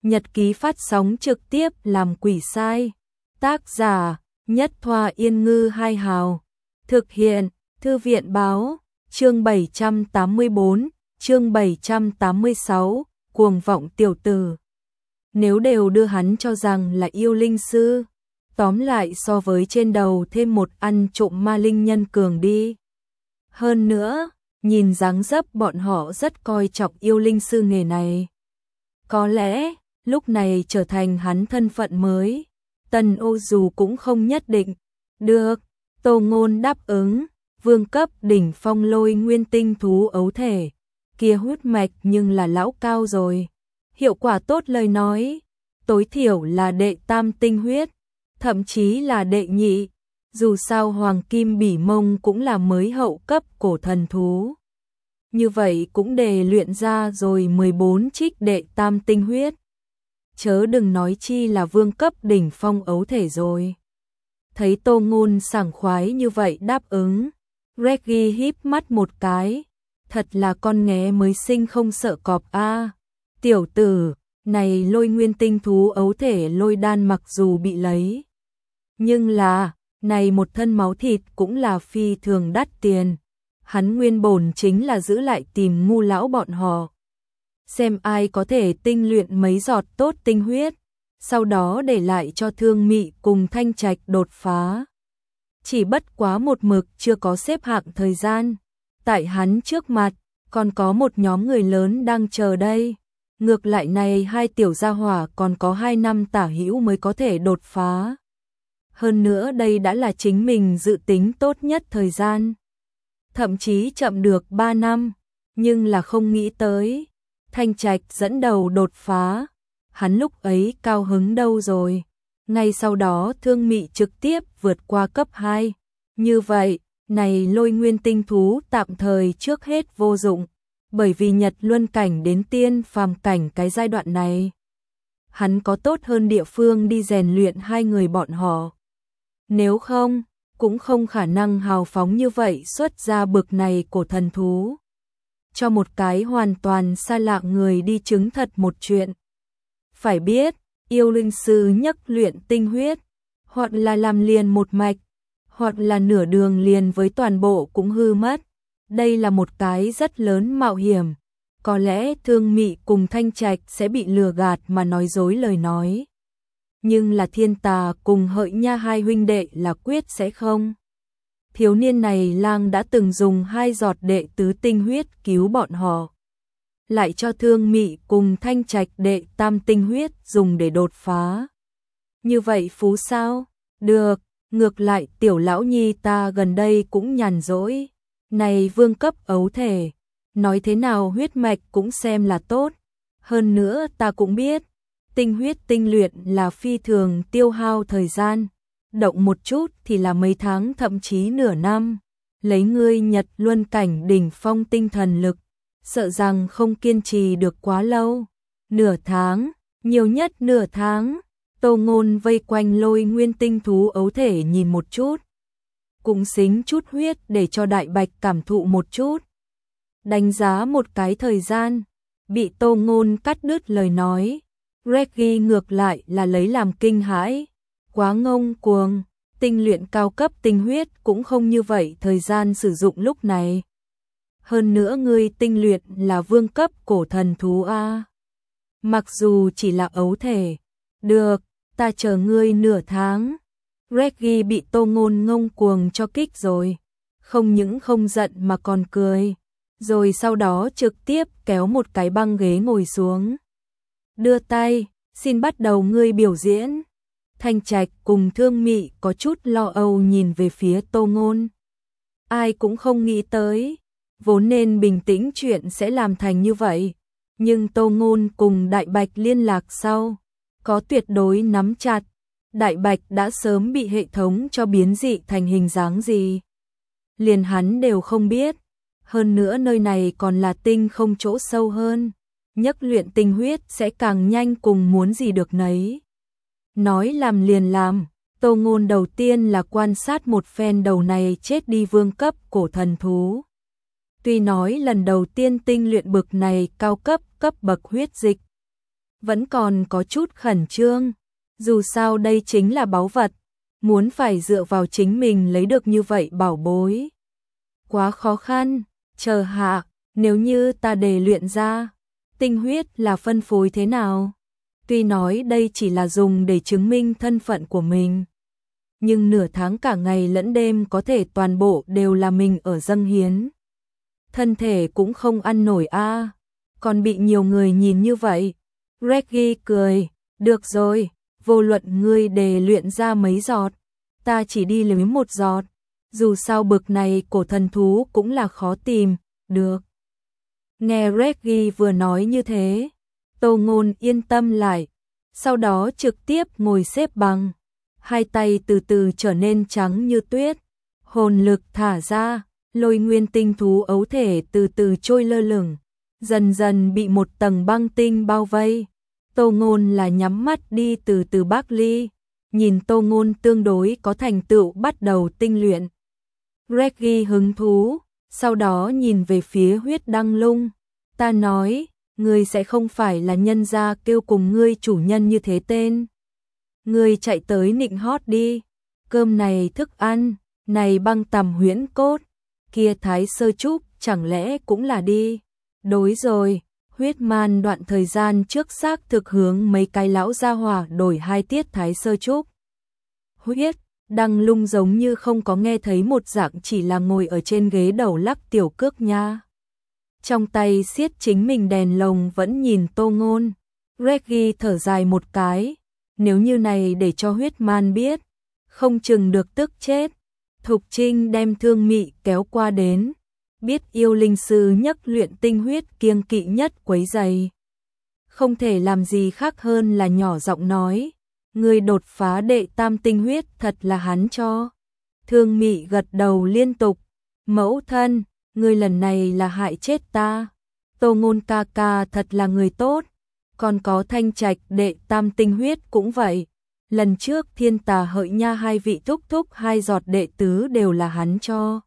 Nhật ký phát sóng trực tiếp làm quỷ sai. Tác giả Nhất Thoa Yên Ngư Hai Hào. Thực hiện Thư viện Báo. Chương 784, chương 786, cuồng vọng tiểu tử. Nếu đều đưa hắn cho rằng là yêu linh sư, tóm lại so với trên đầu thêm một ăn trộm ma linh nhân cường đi. Hơn nữa, nhìn dáng dấp bọn họ rất coi trọng yêu linh sư nghề này. Có lẽ, lúc này trở thành hắn thân phận mới, Tần Ô dù cũng không nhất định. Được, Tô Ngôn đáp ứng, vương cấp đỉnh phong lôi nguyên tinh thú ấu thể, kia huyết mạch nhưng là lão cao rồi. Hiệu quả tốt lời nói, tối thiểu là đệ tam tinh huyết, thậm chí là đệ nhị, dù sao hoàng kim bỉ mông cũng là mới hậu cấp cổ thần thú. Như vậy cũng để luyện ra rồi 14 trích đệ tam tinh huyết. Chớ đừng nói chi là vương cấp đỉnh phong ấu thể rồi. Thấy Tô Ngôn sảng khoái như vậy đáp ứng, Reggie híp mắt một cái, thật là con nghé mới sinh không sợ cọp a. Tiểu tử, này lôi nguyên tinh thú ấu thể lôi đan mặc dù bị lấy, nhưng là, này một thân máu thịt cũng là phi thường đắt tiền. Hắn nguyên bổn chính là giữ lại tìm ngu lão bọn họ, xem ai có thể tinh luyện mấy giọt tốt tinh huyết, sau đó để lại cho Thương Mị cùng Thanh Trạch đột phá. Chỉ bất quá một mực chưa có xếp hạng thời gian, tại hắn trước mặt, còn có một nhóm người lớn đang chờ đây. Ngược lại này hai tiểu gia hỏa còn có 2 năm tả hữu mới có thể đột phá. Hơn nữa đây đã là chính mình dự tính tốt nhất thời gian. Thậm chí chậm được 3 năm, nhưng là không nghĩ tới. Thanh Trạch dẫn đầu đột phá, hắn lúc ấy cao hứng đâu rồi. Ngay sau đó Thương Mị trực tiếp vượt qua cấp 2. Như vậy, này lôi nguyên tinh thú tạm thời trước hết vô dụng, bởi vì Nhật luân cảnh đến tiên phàm cảnh cái giai đoạn này. Hắn có tốt hơn địa phương đi rèn luyện hai người bọn họ. Nếu không, cũng không khả năng hào phóng như vậy xuất ra bực này cổ thần thú. Cho một cái hoàn toàn xa lạ người đi chứng thật một chuyện. Phải biết, yêu linh sư nhất luyện tinh huyết, hoặc là làm liền một mạch, hoặc là nửa đường liền với toàn bộ cũng hư mất. Đây là một cái rất lớn mạo hiểm. Có lẽ Thương Mị cùng Thanh Trạch sẽ bị lừa gạt mà nói dối lời nói. Nhưng là Thiên Tà cùng Hợi Nha hai huynh đệ là quyết sẽ không. Thiếu niên này lang đã từng dùng 2 giọt đệ tứ tinh huyết cứu bọn họ. Lại cho Thương Mị cùng Thanh Trạch đệ tam tinh huyết dùng để đột phá. Như vậy phú sao? Được, ngược lại tiểu lão nhi ta gần đây cũng nhàn rỗi. Này vương cấp ấu thể, nói thế nào huyết mạch cũng xem là tốt. Hơn nữa ta cũng biết, tinh huyết tinh luyện là phi thường tiêu hao thời gian. Động một chút thì là mấy tháng thậm chí nửa năm. Lấy ngươi Nhật luân cảnh đỉnh phong tinh thần lực, sợ rằng không kiên trì được quá lâu. Nửa tháng, nhiều nhất nửa tháng. Tô Ngôn vây quanh lôi nguyên tinh thú ấu thể nhìn một chút. Cũng xính chút huyết để cho Đại Bạch cảm thụ một chút. Đánh giá một cái thời gian, bị Tô Ngôn cắt đứt lời nói. Reggie ngược lại là lấy làm kinh hãi. Quá ngông cuồng, tinh luyện cao cấp tinh huyết cũng không như vậy thời gian sử dụng lúc này. Hơn nữa ngươi tinh luyện là vương cấp cổ thần thú a. Mặc dù chỉ là ấu thể, được, ta chờ ngươi nửa tháng. Reggie bị Tô Ngôn ngông cuồng cho kích rồi, không những không giận mà còn cười, rồi sau đó trực tiếp kéo một cái băng ghế ngồi xuống. Đưa tay, xin bắt đầu ngươi biểu diễn. Thanh Trạch cùng Thương Mị có chút lo âu nhìn về phía Tô Ngôn. Ai cũng không nghĩ tới, vốn nên bình tĩnh chuyện sẽ làm thành như vậy. Nhưng Tô Ngôn cùng Đại Bạch liên lạc sau, có tuyệt đối nắm chặt. Đại Bạch đã sớm bị hệ thống cho biến dị thành hình dáng gì. Liền hắn đều không biết. Hơn nữa nơi này còn là tinh không chỗ sâu hơn. Nhất luyện tinh huyết sẽ càng nhanh cùng muốn gì được nấy. Nói làm liền làm, Tô Ngôn đầu tiên là quan sát một phen đầu này chết đi vương cấp cổ thần thú. Tuy nói lần đầu tiên tinh luyện bực này cao cấp cấp bậc huyết dịch, vẫn còn có chút khẩn trương. Dù sao đây chính là báu vật, muốn phải dựa vào chính mình lấy được như vậy bảo bối. Quá khó khăn, chờ hạ, nếu như ta đề luyện ra, tinh huyết là phân phối thế nào? Tuy nói đây chỉ là dùng để chứng minh thân phận của mình, nhưng nửa tháng cả ngày lẫn đêm có thể toàn bộ đều là mình ở dâng hiến. Thân thể cũng không ăn nổi a, còn bị nhiều người nhìn như vậy. Reggie cười, được rồi, vô luận ngươi đề luyện ra mấy giọt, ta chỉ đi lấy một giọt, dù sao bực này cổ thần thú cũng là khó tìm, được. Nghe Reggie vừa nói như thế, Tô Ngôn yên tâm lại, sau đó trực tiếp ngồi xếp bằng, hai tay từ từ trở nên trắng như tuyết, hồn lực thả ra, lôi nguyên tinh thú ấu thể từ từ trôi lơ lửng, dần dần bị một tầng băng tinh bao vây. Tô Ngôn là nhắm mắt đi từ từ Bắc Ly, nhìn Tô Ngôn tương đối có thành tựu bắt đầu tinh luyện. Reggie hứng thú, sau đó nhìn về phía Huyết Đăng Lung, ta nói, ngươi sẽ không phải là nhân gia kêu cùng ngươi chủ nhân như thế tên. Ngươi chạy tới nịnh hót đi, cơm này thức ăn, này băng tầm huyễn cốt, kia thái sơ trúc chẳng lẽ cũng là đi. Đối rồi, Huyết Man đoạn thời gian trước xác thực hướng mấy cái lão gia hỏa đổi 2 tiết thái sơ trúc. Huyết Đăng Lung giống như không có nghe thấy một dạng, chỉ là ngồi ở trên ghế đầu lắc tiểu cước nha. Trong tay siết chính mình đèn lồng vẫn nhìn Tô Ngôn. Reggie thở dài một cái, nếu như này để cho Huyết Man biết, không chừng được tức chết. Thục Trinh đem Thương Mị kéo qua đến, biết yêu linh sư nhất luyện tinh huyết kiêng kỵ nhất quấy rầy. Không thể làm gì khác hơn là nhỏ giọng nói, người đột phá đệ tam tinh huyết thật là hắn cho. Thương Mị gật đầu liên tục, mẫu thân, người lần này là hại chết ta. Tô Ngôn ca ca thật là người tốt, còn có Thanh Trạch đệ tam tinh huyết cũng vậy. Lần trước Thiên Tà Hợi Nha 2 vị thúc thúc 2 giọt đệ tứ đều là hắn cho.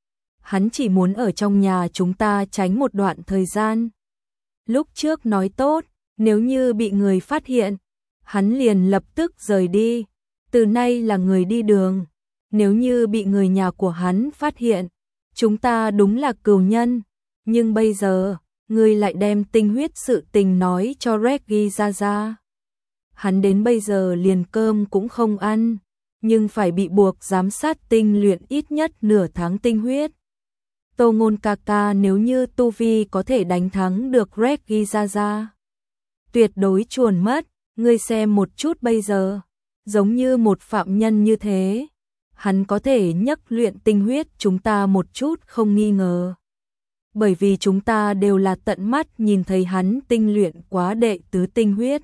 Hắn chỉ muốn ở trong nhà chúng ta tránh một đoạn thời gian. Lúc trước nói tốt, nếu như bị người phát hiện, hắn liền lập tức rời đi. Từ nay là người đi đường. Nếu như bị người nhà của hắn phát hiện, chúng ta đúng là cừu nhân. Nhưng bây giờ, người lại đem tinh huyết sự tình nói cho Reggie ra. Hắn đến bây giờ liền cơm cũng không ăn, nhưng phải bị buộc giám sát tinh luyện ít nhất nửa tháng tinh huyết. Tô Ngôn ca ca, nếu như tu vi có thể đánh thắng được Reggie ra, tuyệt đối chuồn mất. Ngươi xem một chút bây giờ, giống như một phạm nhân như thế, hắn có thể nhấc luyện tinh huyết chúng ta một chút không nghi ngờ. Bởi vì chúng ta đều là tận mắt nhìn thấy hắn tinh luyện quá đệ tứ tinh huyết.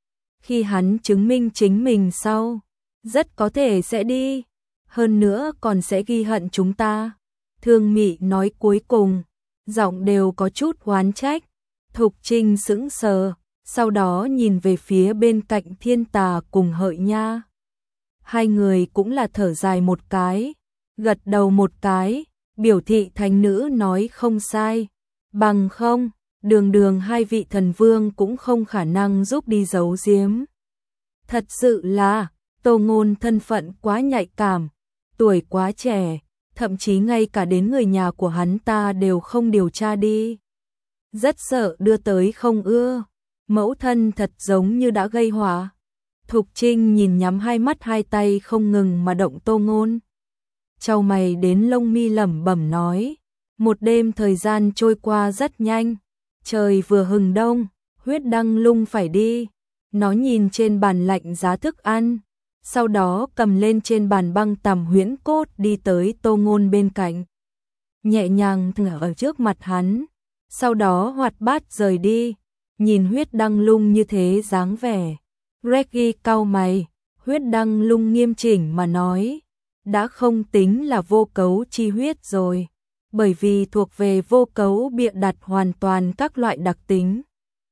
Khi hắn chứng minh chính mình sau, rất có thể sẽ đi, hơn nữa còn sẽ ghi hận chúng ta. Thương Mị nói cuối cùng, giọng đều có chút oán trách. Thục Trinh sững sờ, sau đó nhìn về phía bên cạnh Thiên Tà cùng Hợi Nha. Hai người cũng là thở dài một cái, gật đầu một cái, biểu thị thánh nữ nói không sai. Bằng không, đường 2 vị thần vương cũng không khả năng giúp đi giấu giếm. Thật sự là, Tô Ngôn thân phận quá nhạy cảm, tuổi quá trẻ, thậm chí ngay cả đến người nhà của hắn ta đều không điều tra đi. Rất sợ đưa tới không ưa, mẫu thân thật giống như đã gây họa. Thục Trinh nhìn nhắm hai mắt hai tay không ngừng mà động Tô Ngôn. Chau mày đến lông mi lẩm bẩm nói, một đêm thời gian trôi qua rất nhanh, trời vừa hừng đông, Huyết Đăng Lung phải đi. Nó nhìn trên bàn lạnh giá thức ăn, sau đó cầm lên trên bàn băng tằm huyễn cốt đi tới Tô Ngôn bên cạnh. Nhẹ nhàng thở ở trước mặt hắn, sau đó hoạt bát rời đi. Nhìn Huyết Đăng Lung như thế dáng vẻ, Reggie cau mày. Huyết Đăng Lung nghiêm chỉnh mà nói, đã không tính là vô cấu chi huyết rồi, bởi vì thuộc về vô cấu bịa đặt hoàn toàn các loại đặc tính.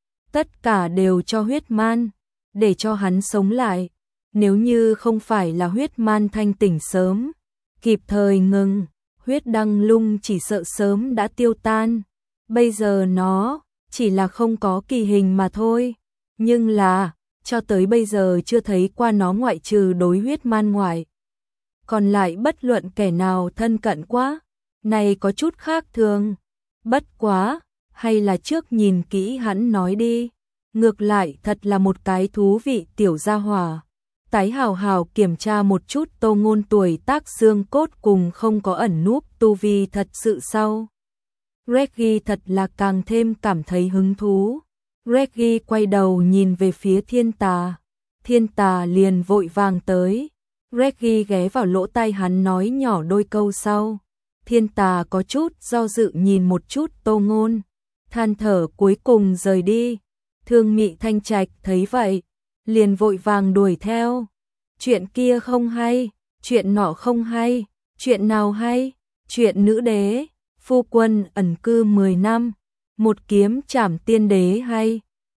Tất cả đều cho Huyết Man, để cho hắn sống lại. Nếu như không phải là Huyết Man thanh tỉnh sớm, kịp thời ngừng, Huyết Đăng Lung chỉ sợ sớm đã tiêu tan. Bây giờ nó chỉ là không có kỳ hình mà thôi. Nhưng là, cho tới bây giờ chưa thấy qua nó ngoại trừ đối huyết man ngoại. Còn lại bất luận kẻ nào thân cận quá, này có chút khác thường. Bất quá, hay là trước nhìn kỹ hắn nói đi. Ngược lại thật là một cái thú vị tiểu gia hỏa. Tái hào hào kiểm tra một chút Tô Ngôn tuổi tác xương cốt cùng không có ẩn núp tu vi thật sự sau. Reggie thật là càng thêm cảm thấy hứng thú. Reggie quay đầu nhìn về phía Thiên Tà liền vội vàng tới. Reggie ghé vào lỗ tai hắn nói nhỏ đôi câu sau. Thiên Tà có chút do dự nhìn một chút Tô Ngôn, than thở cuối cùng rời đi. Thương Mị Thanh Trạch thấy vậy, liền vội vàng đuổi theo. Chuyện kia không hay, chuyện nọ không hay, chuyện nào hay? Chuyện nữ đế, phu quân ẩn cư 10 năm, một kiếm trảm tiên đế hay?